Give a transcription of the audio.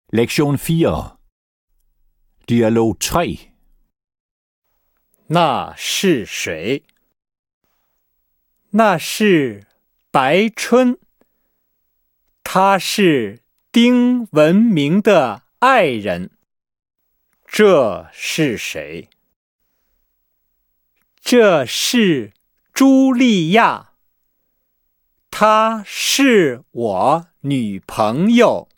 Lektion 4. Dialog 3. 那是谁？那是白春，他是丁文明的爱人。这是谁？这是茱莉亚，她是我女朋友。